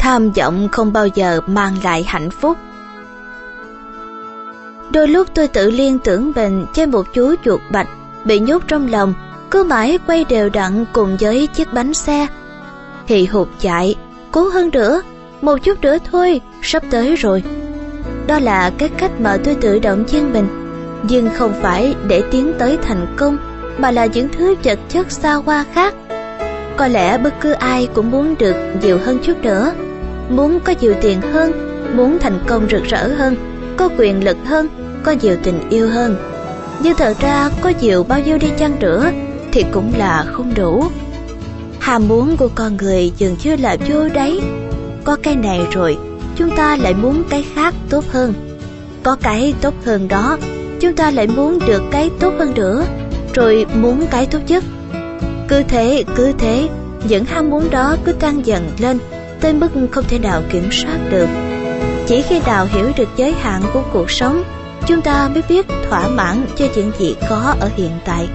Tham vọng không bao giờ mang lại hạnh phúc. Đôi lúc tôi tự liên tưởng mình trên một chú chuột bạch bị nhốt trong lòng, cứ mãi quay đều đặn cùng với chiếc bánh xe. Hì hục chạy, cố hơn nữa, một chút nữa thôi, sắp tới rồi. Đó là cái cách mà tôi tự động viên mình, nhưng không phải để tiến tới thành công, mà là những thứ vật chất xa hoa khác. Có lẽ bất cứ ai cũng muốn được nhiều hơn chút nữa, muốn có nhiều tiền hơn, muốn thành công rực rỡ hơn, có quyền lực hơn, có nhiều tình yêu hơn. Nhưng thật ra có nhiều bao nhiêu đi chăng nữa thì cũng là không đủ. Ham muốn của con người dường như là vô đáy. Có cái này rồi, chúng ta lại muốn cái khác tốt hơn. Có cái tốt hơn đó, chúng ta lại muốn được cái tốt hơn nữa, rồi muốn cái tốt nhất. Cứ thế, những ham muốn đó cứ tăng dần lên, tới mức không thể nào kiểm soát được. Chỉ khi nào hiểu được giới hạn của cuộc sống, chúng ta mới biết thỏa mãn cho những gì có ở hiện tại.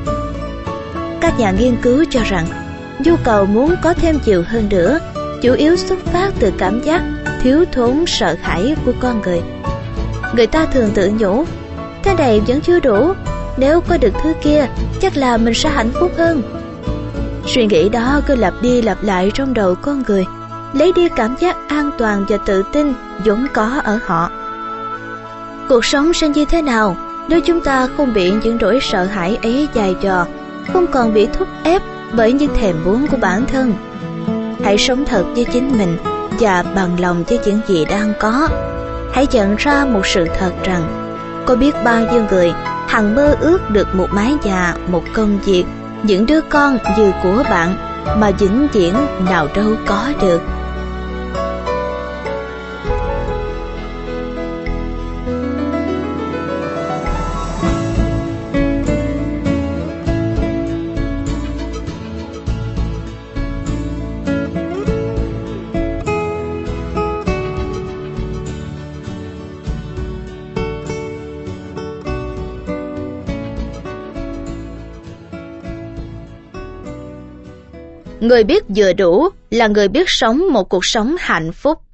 Các nhà nghiên cứu cho rằng, nhu cầu muốn có thêm nhiều hơn nữa chủ yếu xuất phát từ cảm giác thiếu thốn sợ hãi của con người. Người ta thường tự nhủ, thế này vẫn chưa đủ, nếu có được thứ kia chắc là mình sẽ hạnh phúc hơn. Suy nghĩ đó cứ lặp đi lặp lại trong đầu con người, lấy đi cảm giác an toàn và tự tin vốn có ở họ. Cuộc sống sẽ như thế nào nếu chúng ta không bị những nỗi sợ hãi ấy dày dò, không còn bị thúc ép bởi những thèm muốn của bản thân? Hãy sống thật với chính mình và bằng lòng với những gì đang có. Hãy nhận ra một sự thật rằng, có biết bao nhiêu người hằng mơ ước được một mái nhà, một công việc, những đứa con như của bạn, mà vĩnh viễn nào đâu có được. Người biết vừa đủ là người biết sống một cuộc sống hạnh phúc.